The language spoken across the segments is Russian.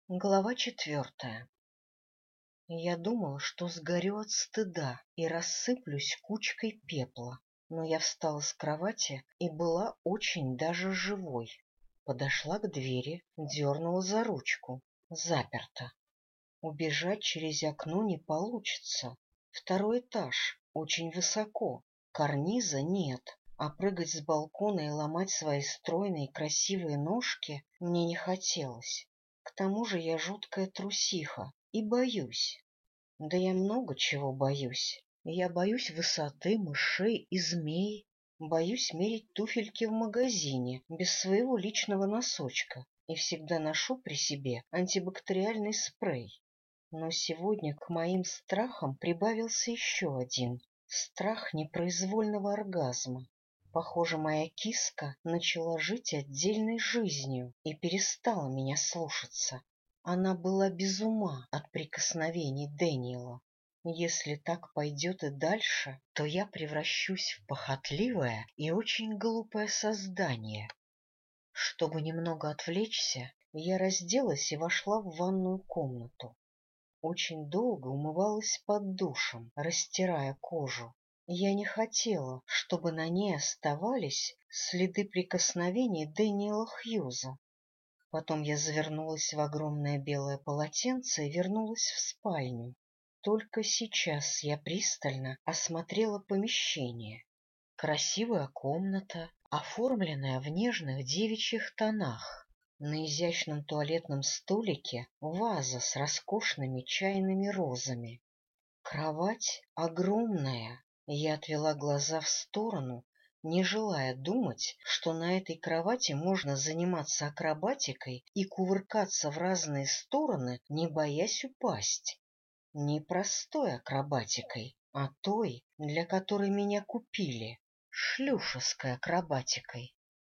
Глава 4. Я думала, что сгорю от стыда и рассыплюсь кучкой пепла, но я встала с кровати и была очень даже живой. Подошла к двери, дернула за ручку. Заперто. Убежать через окно не получится. Второй этаж, очень высоко. Карниза нет, а прыгать с балкона и ломать свои стройные красивые ножки мне не хотелось. К тому же я жуткая трусиха и боюсь. Да я много чего боюсь. Я боюсь высоты, мышей и змей. Боюсь мерить туфельки в магазине без своего личного носочка и всегда ношу при себе антибактериальный спрей. Но сегодня к моим страхам прибавился еще один — страх непроизвольного оргазма. Похоже, моя киска начала жить отдельной жизнью и перестала меня слушаться. Она была без ума от прикосновений Дэниела. Если так пойдет и дальше, то я превращусь в похотливое и очень глупое создание. Чтобы немного отвлечься, я разделась и вошла в ванную комнату. Очень долго умывалась под душем, растирая кожу. Я не хотела, чтобы на ней оставались следы прикосновений Дэниела Хьюза. Потом я завернулась в огромное белое полотенце и вернулась в спальню. Только сейчас я пристально осмотрела помещение. Красивая комната, оформленная в нежных девичьих тонах. На изящном туалетном столике ваза с роскошными чайными розами. Кровать огромная. Я отвела глаза в сторону, не желая думать, что на этой кровати можно заниматься акробатикой и кувыркаться в разные стороны, не боясь упасть. Не простой акробатикой, а той, для которой меня купили, шлюшеской акробатикой.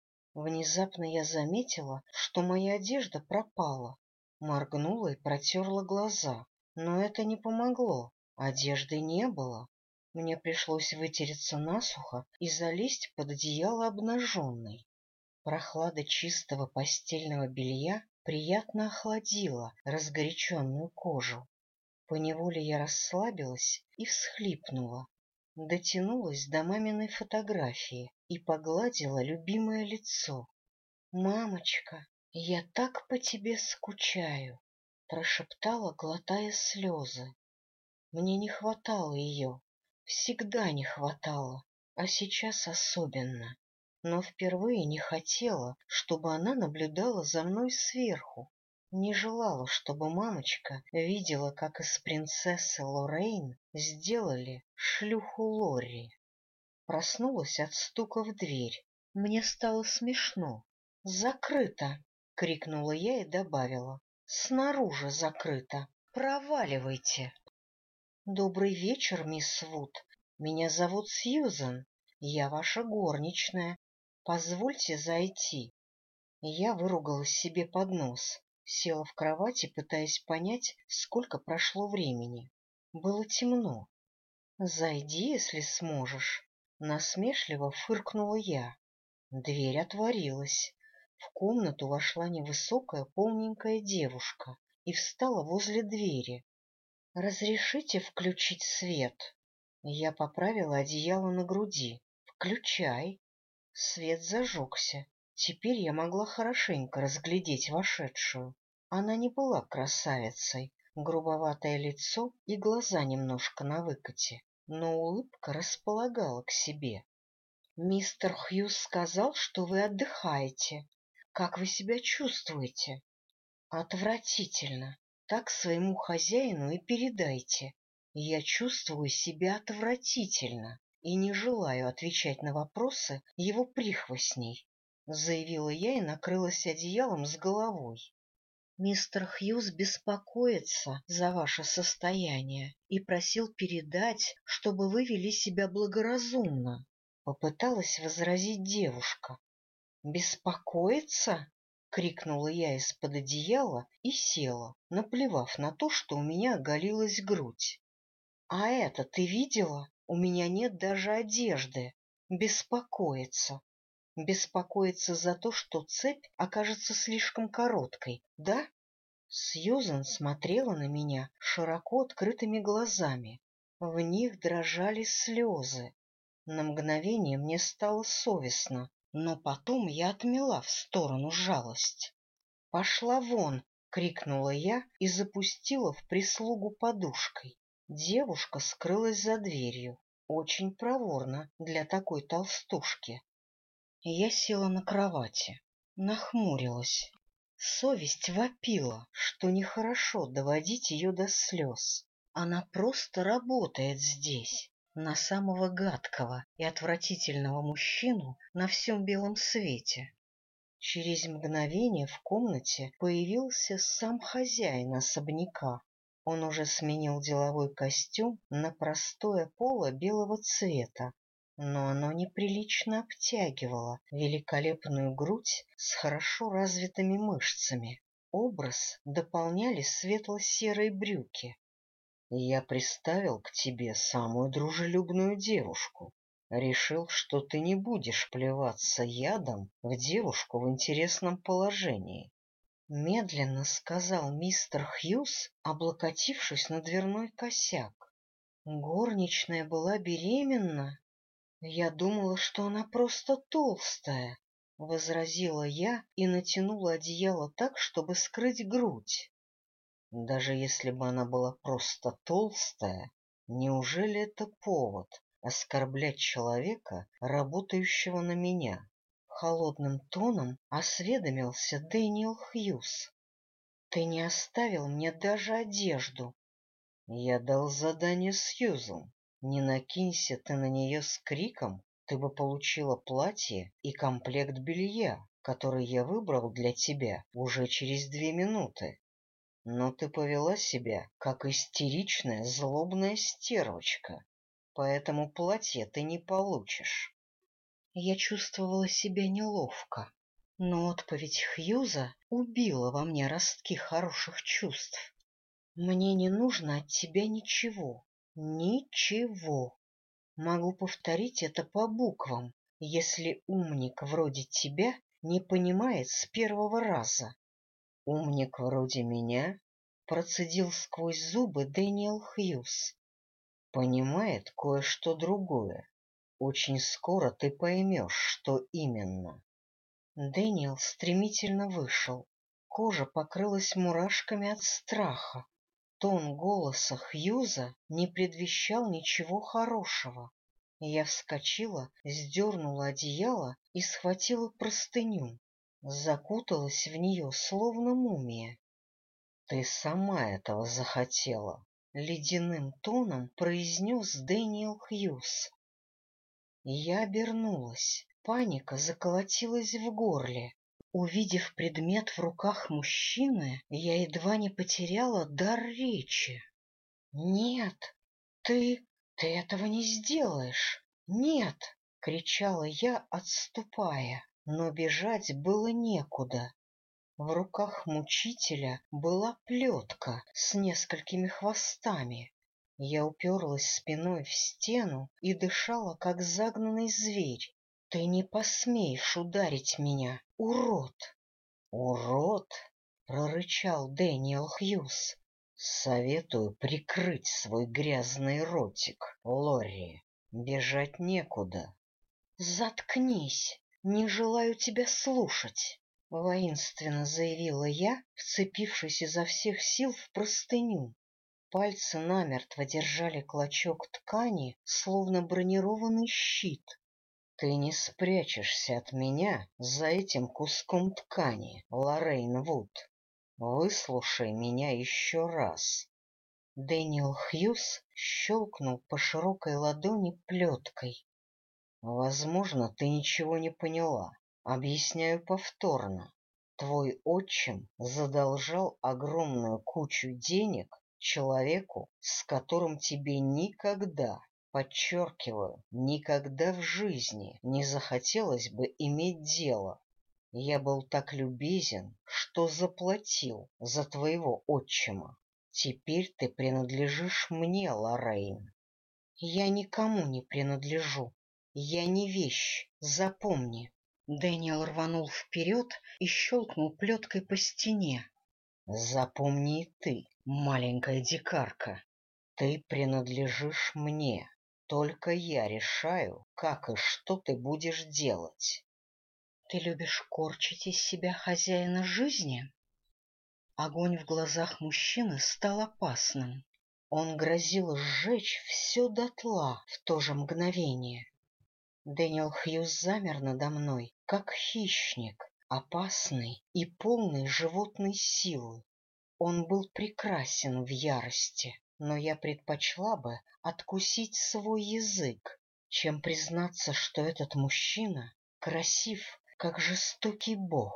Внезапно я заметила, что моя одежда пропала. Моргнула и протерла глаза, но это не помогло. Одежды не было. Мне пришлось вытереться насухо и залезть под одеяло обнаженной. Прохлада чистого постельного белья приятно охладила разгоряченную кожу. Поневоле я расслабилась и всхлипнула. Дотянулась до маминой фотографии и погладила любимое лицо. «Мамочка, я так по тебе скучаю», — прошептала, глотая слезы. Мне не хватало ее, всегда не хватало, а сейчас особенно. Но впервые не хотела, чтобы она наблюдала за мной сверху. Не желала, чтобы мамочка видела, как из принцессы Лоррейн сделали шлюху Лорри. Проснулась от стука в дверь. Мне стало смешно. «Закрыто!» — крикнула я и добавила. «Снаружи закрыто! Проваливайте!» «Добрый вечер, мисс Вуд. Меня зовут Сьюзан. Я ваша горничная. Позвольте зайти». Я выругалась себе под нос, села в кровати, пытаясь понять, сколько прошло времени. Было темно. «Зайди, если сможешь», — насмешливо фыркнула я. Дверь отворилась. В комнату вошла невысокая полненькая девушка и встала возле двери. «Разрешите включить свет?» Я поправила одеяло на груди. «Включай». Свет зажегся. Теперь я могла хорошенько разглядеть вошедшую. Она не была красавицей, грубоватое лицо и глаза немножко навыкате, но улыбка располагала к себе. «Мистер Хьюз сказал, что вы отдыхаете. Как вы себя чувствуете?» «Отвратительно. Так своему хозяину и передайте. Я чувствую себя отвратительно и не желаю отвечать на вопросы его прихвостней», — заявила я и накрылась одеялом с головой. «Мистер Хьюз беспокоится за ваше состояние и просил передать, чтобы вы вели себя благоразумно», — попыталась возразить девушка. «Беспокоится?» — крикнула я из-под одеяла и села, наплевав на то, что у меня оголилась грудь. «А это ты видела? У меня нет даже одежды. Беспокоится. Беспокоится за то, что цепь окажется слишком короткой, да?» Сьюзен смотрела на меня широко открытыми глазами. В них дрожали слезы. На мгновение мне стало совестно, но потом я отмела в сторону жалость. «Пошла вон!» — крикнула я и запустила в прислугу подушкой. Девушка скрылась за дверью. Очень проворно для такой толстушки. Я села на кровати, нахмурилась. Совесть вопила, что нехорошо доводить ее до слез. Она просто работает здесь, на самого гадкого и отвратительного мужчину на всем белом свете. Через мгновение в комнате появился сам хозяин особняка. Он уже сменил деловой костюм на простое поло белого цвета, но оно неприлично обтягивало великолепную грудь с хорошо развитыми мышцами. Образ дополняли светло-серые брюки. «Я приставил к тебе самую дружелюбную девушку. Решил, что ты не будешь плеваться ядом в девушку в интересном положении», — медленно сказал мистер Хьюз, облокотившись на дверной косяк. Горничная была беременна. Я думала, что она просто толстая, — возразила я и натянула одеяло так, чтобы скрыть грудь. Даже если бы она была просто толстая, неужели это повод оскорблять человека, работающего на меня? Холодным тоном осведомился Дэниел Хьюз. Ты не оставил мне даже одежду. Я дал задание Сьюзан. Не накинься ты на нее с криком, ты бы получила платье и комплект белья, который я выбрал для тебя уже через 2 минуты. Но ты повела себя, как истеричная, злобная стервочка, поэтому платье ты не получишь. Я чувствовала себя неловко, но отповедь Хьюза убила во мне ростки хороших чувств. Мне не нужно от тебя ничего, ничего. Могу повторить это по буквам, если умник вроде тебя не понимает с первого раза. Умник вроде меня, процедил сквозь зубы Дэниел Хьюз, понимает кое-что другое. Очень скоро ты поймешь, что именно. Дэниел стремительно вышел. Кожа покрылась мурашками от страха. Тон голоса Хьюза не предвещал ничего хорошего. Я вскочила, сдернула одеяло и схватила простыню. Закуталась в нее, словно мумия. — Ты сама этого захотела, — ледяным тоном произнес Дэниел Хьюз. Я обернулась. Паника заколотилась в горле. Увидев предмет в руках мужчины, я едва не потеряла дар речи. — Нет, ты этого не сделаешь. Нет! — кричала я, отступая, но бежать было некуда. В руках мучителя была плетка с несколькими хвостами. Я уперлась спиной в стену и дышала, как загнанный зверь. — Ты не посмеешь ударить меня, урод! — Урод! — прорычал Дэниел Хьюз. — Советую прикрыть свой грязный ротик, Лорри. Бежать некуда. — Заткнись! Не желаю тебя слушать! — воинственно заявила я, вцепившись изо всех сил в простыню. Пальцы намертво держали клочок ткани, словно бронированный щит. — Ты не спрячешься от меня за этим куском ткани, Лоррейн Вуд. Выслушай меня еще раз. Дэниел Хьюз щелкнул по широкой ладони плеткой. — Возможно, ты ничего не поняла. Объясняю повторно. Твой отчим задолжал огромную кучу денег человеку, с которым тебе никогда, подчеркиваю, никогда в жизни не захотелось бы иметь дело. Я был так любезен, что заплатил за твоего отчима. Теперь ты принадлежишь мне, Лоррейн. Я никому не принадлежу. Я не вещь, запомни. Дэниел рванул вперед и щелкнул плеткой по стене. Запомни и ты, маленькая дикарка, ты принадлежишь мне. Только я решаю, как и что ты будешь делать. Ты любишь корчить из себя хозяина жизни? Огонь в глазах мужчины стал опасным. Он грозил сжечь все дотла в то же мгновение. Дэниел Хьюз замер надо мной, как хищник, опасный и полный животной силы. Он был прекрасен в ярости, но я предпочла бы откусить свой язык, чем признаться, что этот мужчина красив, как жестокий бог.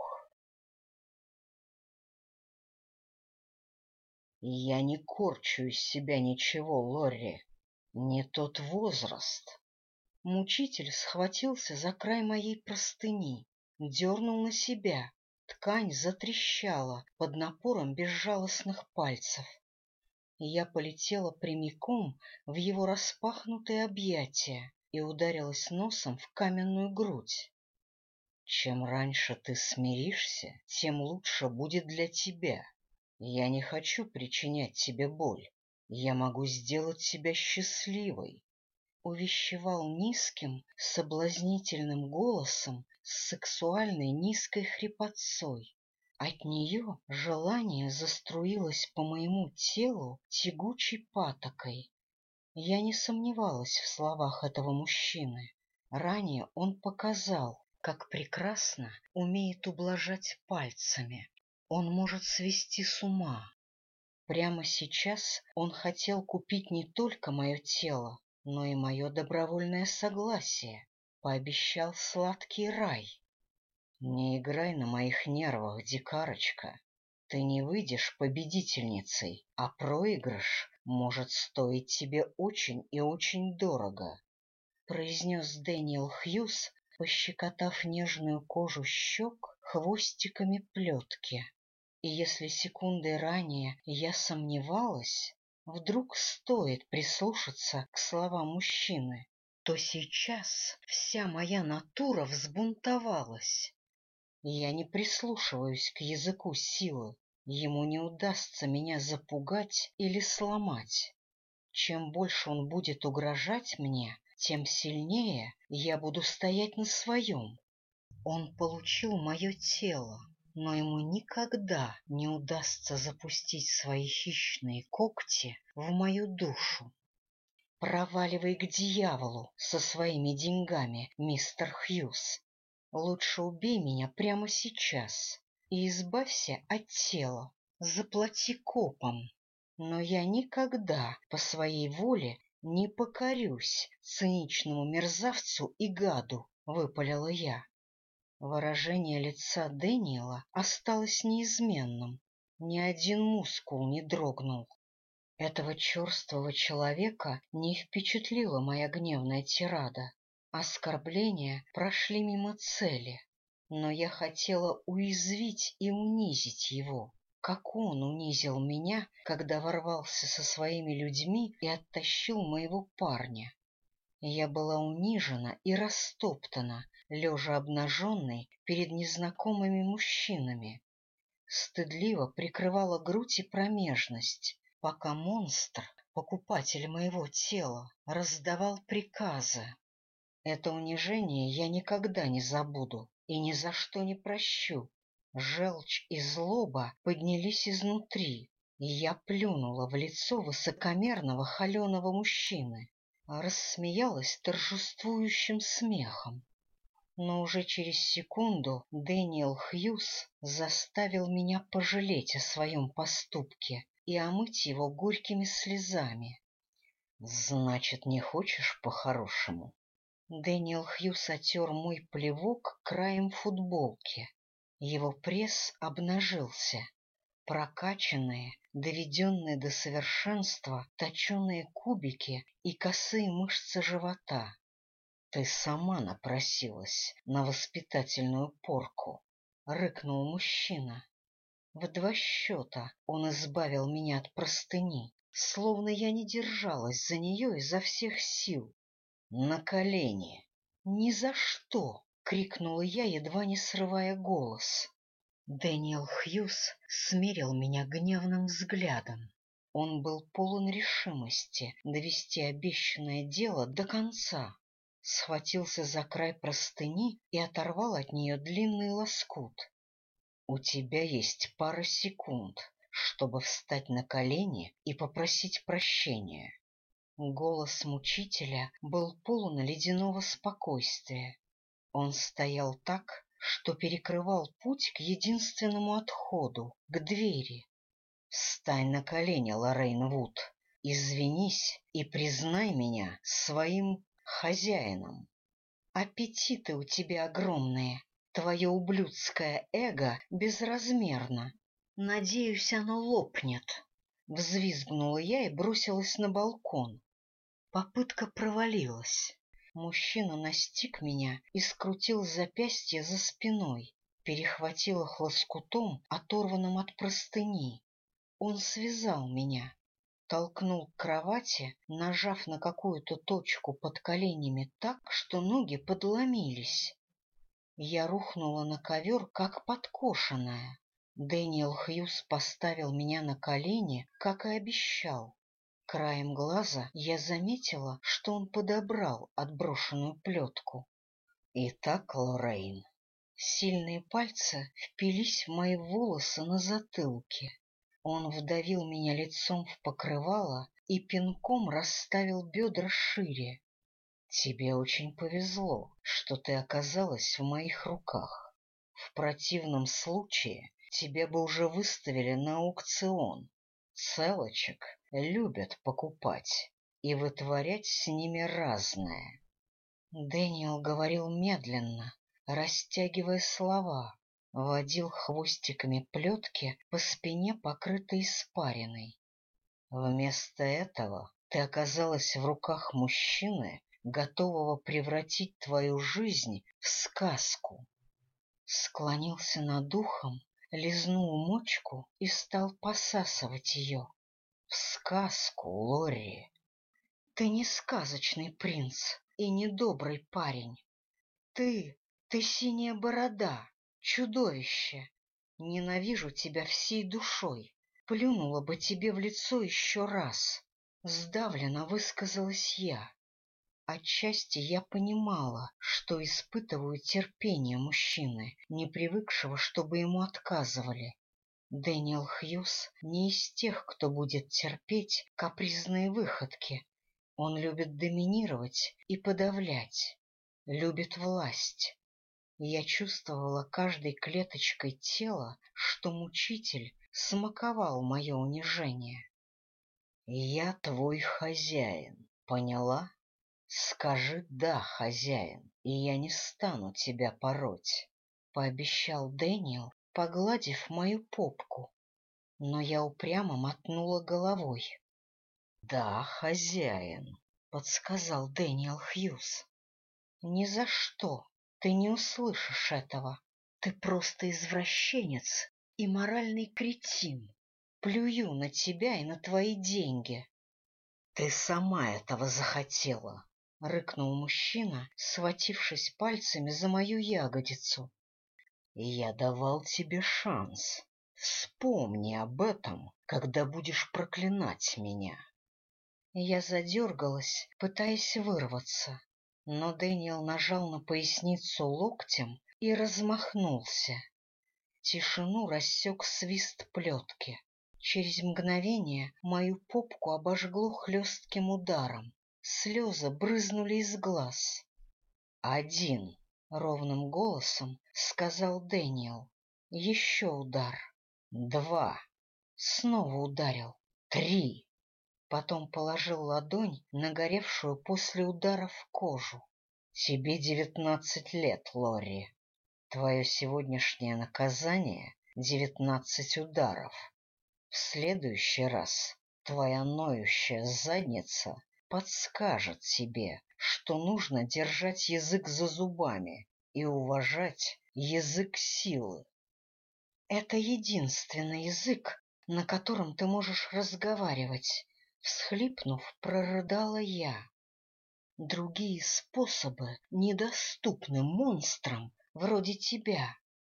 Я не корчу из себя ничего, Лорри. Не тот возраст. Мучитель схватился за край моей простыни, дернул на себя. Ткань затрещала под напором безжалостных пальцев. Я полетела прямиком в его распахнутые объятия и ударилась носом в каменную грудь. Чем раньше ты смиришься, тем лучше будет для тебя. Я не хочу причинять тебе боль. Я могу сделать тебя счастливой. Увещевал низким, соблазнительным голосом с сексуальной низкой хрипотцой. От нее желание заструилось по моему телу тягучей патокой. Я не сомневалась в словах этого мужчины. Ранее он показал, как прекрасно умеет ублажать пальцами. Он может свести с ума. Прямо сейчас он хотел купить не только мое тело, но и мое добровольное согласие. Пообещал сладкий рай. Не играй на моих нервах, дикарочка. Ты не выйдешь победительницей, а проигрыш может стоить тебе очень и очень дорого, — произнес Дэниел Хьюз, пощекотав нежную кожу щек хвостиками плетки. И если секундой ранее я сомневалась, вдруг стоит прислушаться к словам мужчины, то сейчас вся моя натура взбунтовалась. Я не прислушиваюсь к языку силы, ему не удастся меня запугать или сломать. Чем больше он будет угрожать мне, тем сильнее я буду стоять на своем. Он получил мое тело, но ему никогда не удастся запустить свои хищные когти в мою душу. Проваливай к дьяволу со своими деньгами, мистер Хьюз. Лучше убей меня прямо сейчас и избавься от тела, заплати копом. Но я никогда по своей воле не покорюсь циничному мерзавцу и гаду, — выпалила я. Выражение лица Дэниела осталось неизменным, ни один мускул не дрогнул. Этого черствого человека не впечатлила моя гневная тирада. Оскорбления прошли мимо цели, но я хотела уязвить и унизить его, как он унизил меня, когда ворвался со своими людьми и оттащил моего парня. Я была унижена и растоптана, лежа обнаженной перед незнакомыми мужчинами. Стыдливо прикрывала грудь и промежность, пока монстр, покупатель моего тела, раздавал приказы. Это унижение я никогда не забуду и ни за что не прощу. Желчь и злоба поднялись изнутри, и я плюнула в лицо высокомерного холеного мужчины, рассмеялась торжествующим смехом. Но уже через секунду Дэниел Хьюз заставил меня пожалеть о своем поступке и омыть его горькими слезами. — Значит, не хочешь по-хорошему? Дэниел Хьюз отер мой плевок краем футболки. Его пресс обнажился. Прокачанные, доведенные до совершенства точеные кубики и косые мышцы живота. Ты сама напросилась на воспитательную порку, — рыкнул мужчина. В два счета он избавил меня от простыни, словно я не держалась за нее изо всех сил. На колени. — Ни за что! — крикнула я, едва не срывая голос. Дэниел Хьюз смерил меня гневным взглядом. Он был полон решимости довести обещанное дело до конца. Схватился за край простыни и оторвал от нее длинный лоскут. — У тебя есть пара секунд, чтобы встать на колени и попросить прощения. Голос мучителя был полон ледяного спокойствия. Он стоял так, что перекрывал путь к единственному отходу, к двери. Встань на колени, Лоррейн Вуд, извинись и признай меня своим хозяином. Аппетиты у тебя огромные, твое ублюдское эго безразмерно. Надеюсь, оно лопнет. Взвизгнула я и бросилась на балкон. Попытка провалилась. Мужчина настиг меня и скрутил запястье за спиной, перехватил их лоскутом, оторванным от простыни. Он связал меня, толкнул к кровати, нажав на какую-то точку под коленями так, что ноги подломились. Я рухнула на ковер, как подкошенная. Дэниел Хьюз поставил меня на колени, как и обещал. Краем глаза я заметила, что он подобрал отброшенную плетку. Итак, Лоррейн. Сильные пальцы впились в мои волосы на затылке. Он вдавил меня лицом в покрывало и пинком расставил бедра шире. Тебе очень повезло, что ты оказалась в моих руках. В противном случае тебя бы уже выставили на аукцион. Целочек любят покупать и вытворять с ними разное. Дэниел говорил медленно, растягивая слова, водил хвостиками плетки по спине, покрытой испариной. Вместо этого ты оказалась в руках мужчины, готового превратить твою жизнь в сказку. Склонился над ухом, лизнул мочку и стал посасывать ее. В сказку, Лорри. Ты не сказочный принц и не добрый парень. Ты синяя борода, чудовище. Ненавижу тебя всей душой. Плюнула бы тебе в лицо еще раз. Сдавленно высказалась я. Отчасти я понимала, что испытываю терпение мужчины, не привыкшего, чтобы ему отказывали. Дэниел Хьюз не из тех, кто будет терпеть капризные выходки. Он любит доминировать и подавлять, любит власть. Я чувствовала каждой клеточкой тела, что мучитель смаковал мое унижение. Я твой хозяин, поняла? Скажи «да», хозяин, и я не стану тебя пороть, — пообещал Дэниел, погладив мою попку. Но я упрямо мотнула головой. — Да, хозяин, — подсказал Дэниел Хьюз. — Ни за что ты не услышишь этого. Ты просто извращенец и моральный кретин. Плюю на тебя и на твои деньги. — Ты сама этого захотела, — рыкнул мужчина, схватившись пальцами за мою ягодицу. — Я давал тебе шанс. Вспомни об этом, когда будешь проклинать меня. Я задергалась, пытаясь вырваться, но Дэниел нажал на поясницу локтем и размахнулся. Тишину рассек свист плетки. Через мгновение мою попку обожгло хлестким ударом. Слезы брызнули из глаз. «Один!» — ровным голосом сказал Дэниел. Еще удар. «Два!» Снова ударил. «Три!» Потом положил ладонь на горевшую после ударов кожу. «Тебе 19 лет, Лорри. Твое сегодняшнее наказание — 19 ударов. В следующий раз твоя ноющая задница подскажет тебе, что нужно держать язык за зубами и уважать язык силы. Это единственный язык, на котором ты можешь разговаривать, — всхлипнув, прорыдала я. Другие способы недоступны монстрам вроде тебя.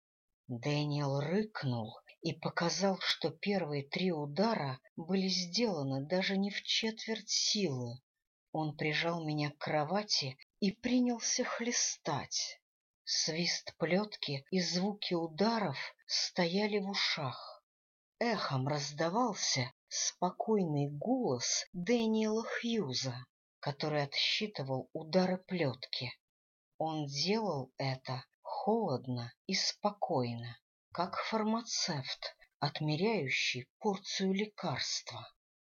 Дэниел рыкнул и показал, что первые 3 удара были сделаны даже не в четверть силы. Он прижал меня к кровати и принялся хлестать. Свист плетки и звуки ударов стояли в ушах. Эхом раздавался спокойный голос Дэниела Хьюза, который отсчитывал удары плетки. Он делал это холодно и спокойно, как фармацевт, отмеряющий порцию лекарства.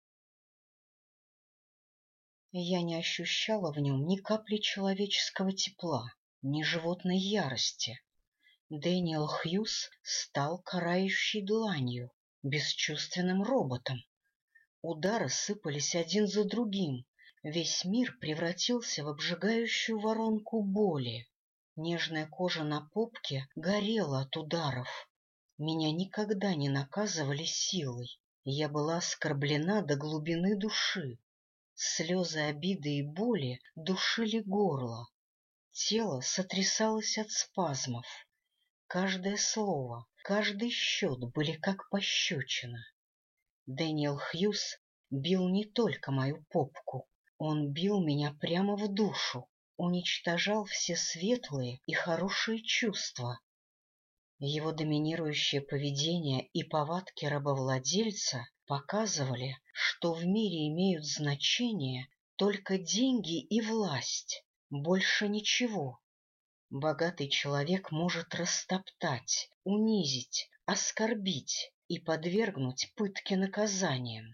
Я не ощущала в нем ни капли человеческого тепла, ни животной ярости. Дэниел Хьюз стал карающей дланью, бесчувственным роботом. Удары сыпались один за другим. Весь мир превратился в обжигающую воронку боли. Нежная кожа на попке горела от ударов. Меня никогда не наказывали силой. Я была оскорблена до глубины души. Слезы обиды и боли душили горло. Тело сотрясалось от спазмов. Каждое слово, каждый счет были как пощечина. Дэниел Хьюз бил не только мою попку, он бил меня прямо в душу, уничтожал все светлые и хорошие чувства. Его доминирующее поведение и повадки рабовладельца показывали, что в мире имеют значение только деньги и власть, больше ничего. Богатый человек может растоптать, унизить, оскорбить и подвергнуть пытке наказанием.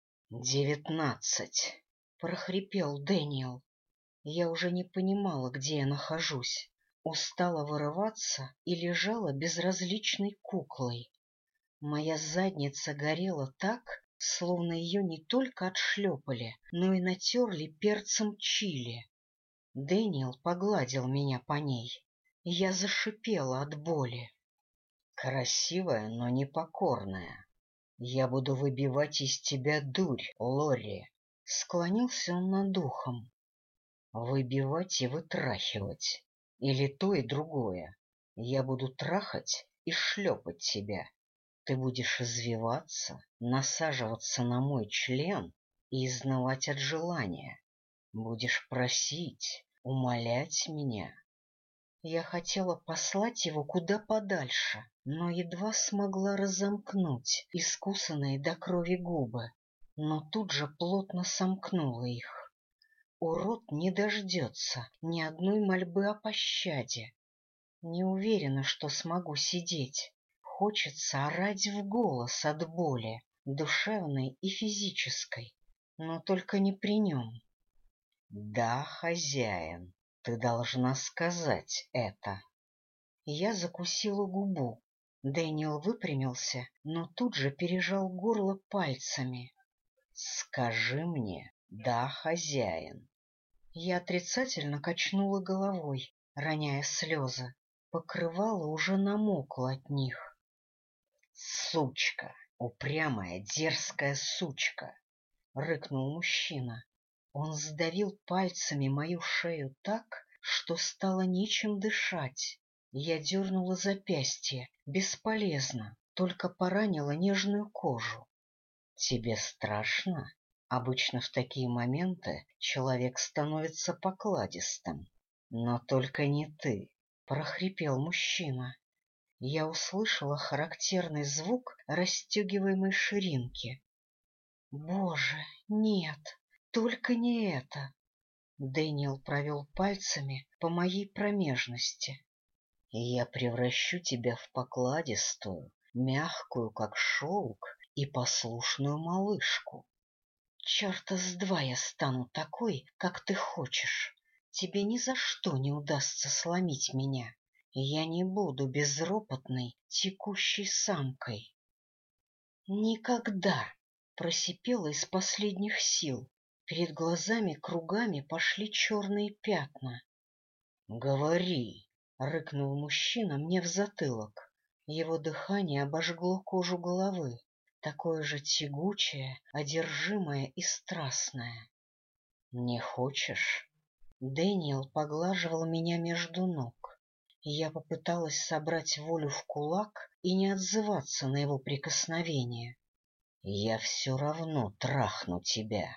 19, — прохрипел Дэниел. Я уже не понимала, где я нахожусь, устала вырываться и лежала безразличной куклой. Моя задница горела так, словно ее не только отшлепали, но и натерли перцем чили. Дэниел погладил меня по ней. Я зашипела от боли. Красивая, но непокорная. Я буду выбивать из тебя дурь, Лори. Склонился он над духом. Выбивать и вытрахивать. Или то и другое. Я буду трахать и шлепать тебя. Ты будешь извиваться, насаживаться на мой член и изнывать от желания. Будешь просить, умолять меня. Я хотела послать его куда подальше, но едва смогла разомкнуть искусанные до крови губы, но тут же плотно сомкнула их. Урод не дождется ни одной мольбы о пощаде. Не уверена, что смогу сидеть. Хочется орать в голос от боли, душевной и физической, но только не при нем. Да, хозяин, ты должна сказать это. Я закусила губу. Дэниел выпрямился, но тут же пережал горло пальцами. Скажи мне, да, хозяин. Я отрицательно качнула головой, роняя слезы. Покрывало уже намокло от них. Сучка, упрямая, дерзкая сучка, — рыкнул мужчина. Он сдавил пальцами мою шею так, что стало нечем дышать. Я дернула запястье, бесполезно, только поранила нежную кожу. — Тебе страшно? Обычно в такие моменты человек становится покладистым. Но только не ты, — прохрипел мужчина. Я услышала характерный звук расстегиваемой ширинки. — Боже, нет! Только не это. Дэниел провел пальцами по моей промежности. Я превращу тебя в покладистую, мягкую, как шелк, и послушную малышку. Черта с два я стану такой, как ты хочешь. Тебе ни за что не удастся сломить меня. Я не буду безропотной, текущей самкой. Никогда! Просипела из последних сил. Перед глазами кругами пошли черные пятна. — Говори! — рыкнул мужчина мне в затылок. Его дыхание обожгло кожу головы, такое же тягучее, одержимое и страстное. — Не хочешь? Дэниел поглаживал меня между ног. Я попыталась собрать волю в кулак и не отзываться на его прикосновение. «Я все равно трахну тебя».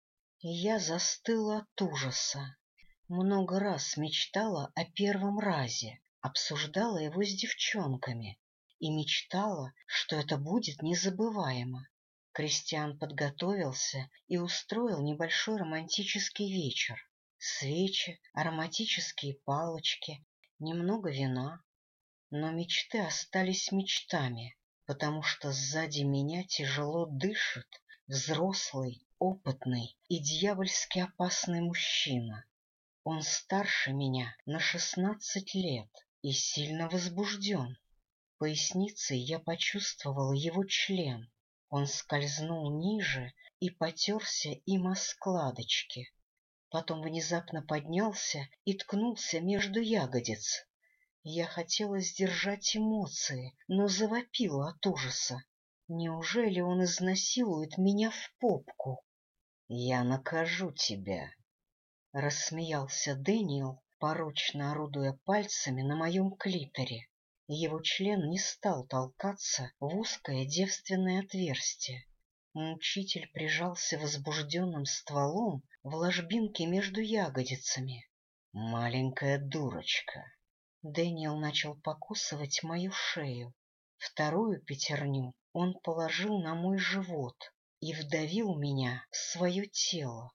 Я застыла от ужаса. Много раз мечтала о первом разе, обсуждала его с девчонками и мечтала, что это будет незабываемо. Кристиан подготовился и устроил небольшой романтический вечер. Свечи, ароматические палочки, немного вина. Но мечты остались мечтами, потому что сзади меня тяжело дышит взрослый, опытный и дьявольски опасный мужчина. Он старше меня на 16 лет и сильно возбужден. Поясницей я почувствовала его член. Он скользнул ниже и потерся им о складочки. Потом внезапно поднялся и ткнулся между ягодиц. Я хотела сдержать эмоции, но завопила от ужаса. Неужели он изнасилует меня в попку? — Я накажу тебя, — рассмеялся Дэниел, порочно орудуя пальцами на моем клиторе. Его член не стал толкаться в узкое девственное отверстие. Мучитель прижался возбужденным стволом в ложбинке между ягодицами. — Маленькая дурочка! Дэниел начал покусывать мою шею. Вторую пятерню он положил на мой живот и вдавил меня в свое тело.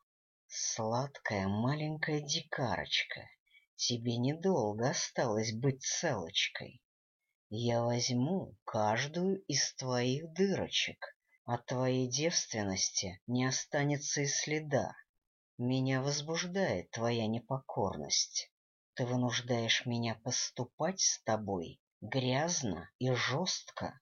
Сладкая маленькая дикарочка, тебе недолго осталось быть целочкой. Я возьму каждую из твоих дырочек, от твоей девственности не останется и следа. Меня возбуждает твоя непокорность. Ты вынуждаешь меня поступать с тобой грязно и жестко.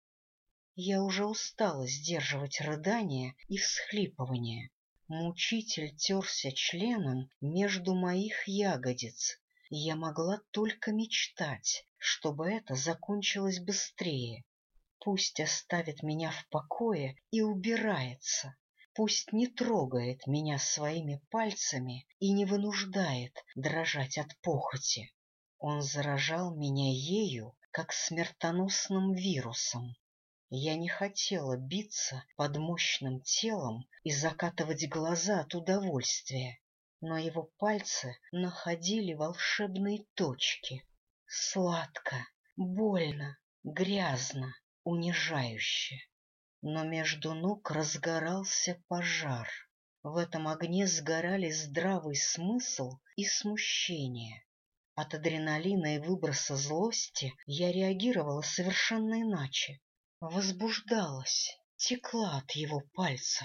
Я уже устала сдерживать рыдания и всхлипывания. Мучитель терся членом между моих ягодиц, и я могла только мечтать, чтобы это закончилось быстрее. Пусть оставит меня в покое и убирается. Пусть не трогает меня своими пальцами и не вынуждает дрожать от похоти. Он заражал меня ею, как смертоносным вирусом. Я не хотела биться под мощным телом и закатывать глаза от удовольствия, но его пальцы находили волшебные точки. Сладко, больно, грязно, унижающе. Но между ног разгорался пожар. В этом огне сгорали здравый смысл и смущение. От адреналина и выброса злости я реагировала совершенно иначе. Возбуждалась, текла от его пальцев.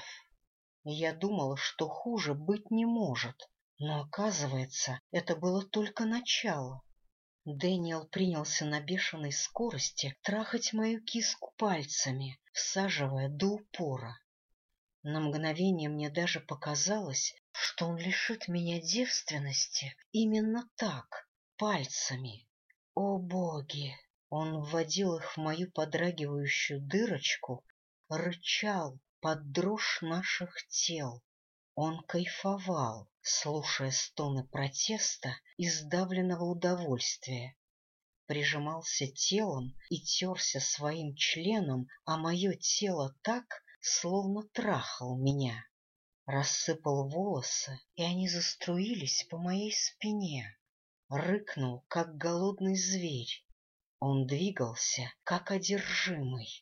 Я думала, что хуже быть не может, но, оказывается, это было только начало. Дэниел принялся на бешеной скорости трахать мою киску пальцами, всаживая до упора. На мгновение мне даже показалось, что он лишит меня девственности именно так, пальцами. О, боги! Он вводил их в мою подрагивающую дырочку, рычал под дрожь наших тел. Он кайфовал, слушая стоны протеста и сдавленного удовольствия. Прижимался телом и терся своим членом, а мое тело так, словно трахал меня. Рассыпал волосы, и они заструились по моей спине. Рыкнул, как голодный зверь. Он двигался, как одержимый.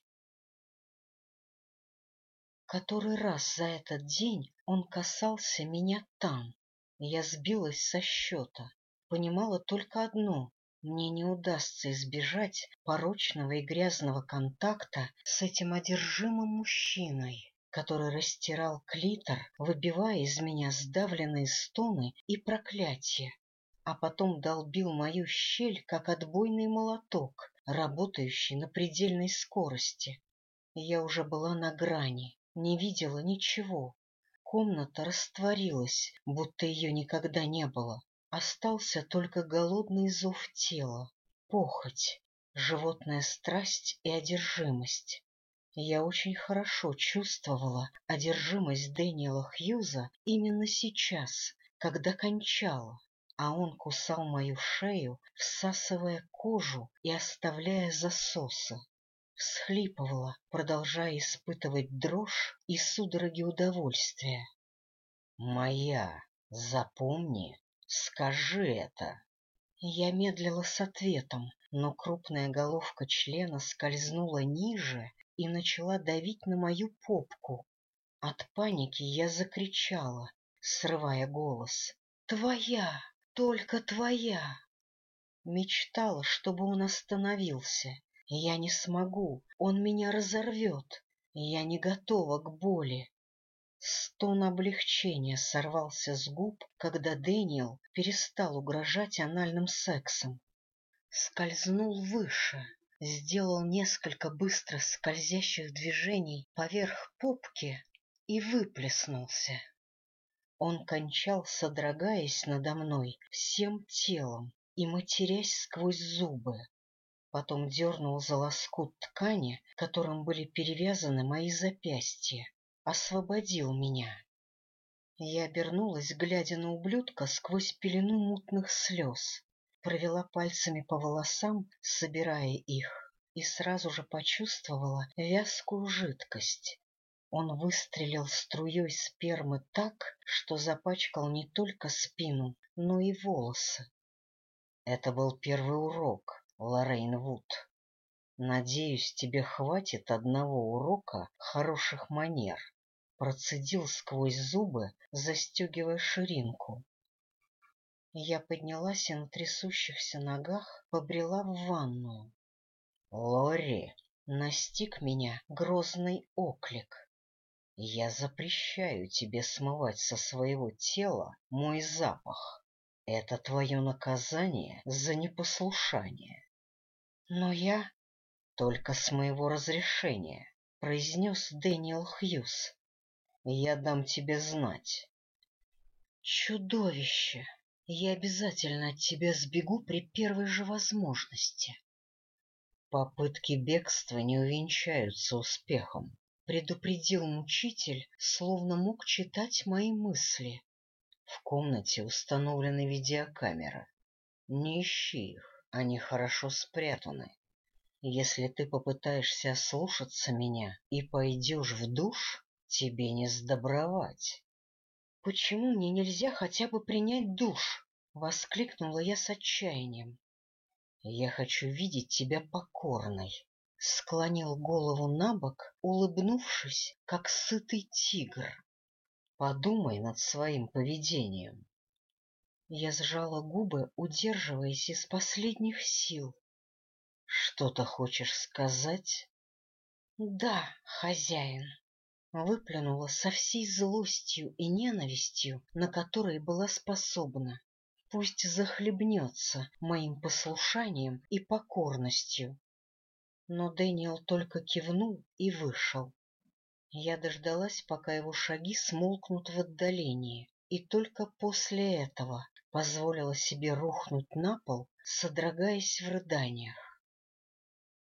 Который раз за этот день он касался меня там. Я сбилась со счета, понимала только одно — мне не удастся избежать порочного и грязного контакта с этим одержимым мужчиной, который растирал клитор, выбивая из меня сдавленные стоны и проклятия, а потом долбил мою щель, как отбойный молоток, работающий на предельной скорости. Я уже была на грани. Не видела ничего. Комната растворилась, будто ее никогда не было. Остался только голодный зов тела, похоть, животная страсть и одержимость. Я очень хорошо чувствовала одержимость Дэниела Хьюза именно сейчас, когда кончала. а он кусал мою шею, всасывая кожу и оставляя засосы. Всхлипывала, продолжая испытывать дрожь и судороги удовольствия. «Моя, запомни, скажи это!» Я медлила с ответом, но крупная головка члена скользнула ниже и начала давить на мою попку. От паники я закричала, срывая голос. «Твоя! Только твоя!» Мечтала, чтобы он остановился. Я не смогу, он меня разорвет. Я не готова к боли. Стон облегчения сорвался с губ, когда Дэниел перестал угрожать анальным сексом. Скользнул выше, сделал несколько быстро скользящих движений поверх попки и выплеснулся. Он кончал, содрогаясь надо мной всем телом и матерясь сквозь зубы. Потом дернул за лоскут ткани, которым были перевязаны мои запястья, освободил меня. Я обернулась, глядя на ублюдка сквозь пелену мутных слез, провела пальцами по волосам, собирая их, и сразу же почувствовала вязкую жидкость. Он выстрелил струей спермы так, что запачкал не только спину, но и волосы. Это был первый урок, Лоррейн Вуд. Надеюсь, тебе хватит одного урока хороших манер. Процедил сквозь зубы, застегивая ширинку. Я поднялась и на трясущихся ногах побрела в ванную. «Лори!» — настиг меня грозный оклик. «Я запрещаю тебе смывать со своего тела мой запах. Это твое наказание за непослушание». «Но я...» «Только с моего разрешения», — произнес Дэниел Хьюз. «Я дам тебе знать». «Чудовище! Я обязательно от тебя сбегу при первой же возможности». «Попытки бегства не увенчаются успехом», — предупредил мучитель, словно мог читать мои мысли. «В комнате установлены видеокамеры. Не ищи их, они хорошо спрятаны. Если ты попытаешься ослушаться меня и пойдешь в душ, тебе не сдобровать». «Почему мне нельзя хотя бы принять душ?» — воскликнула я с отчаянием. «Я хочу видеть тебя покорной», — склонил голову набок, улыбнувшись, как сытый тигр. «Подумай над своим поведением». Я сжала губы, удерживаясь из последних сил. «Что-то хочешь сказать?» «Да, хозяин», — выплюнула со всей злостью и ненавистью, на которые была способна. Пусть захлебнется моим послушанием и покорностью. Но Дэниел только кивнул и вышел. Я дождалась, пока его шаги смолкнут в отдалении, и только после этого позволила себе рухнуть на пол, содрогаясь в рыданиях.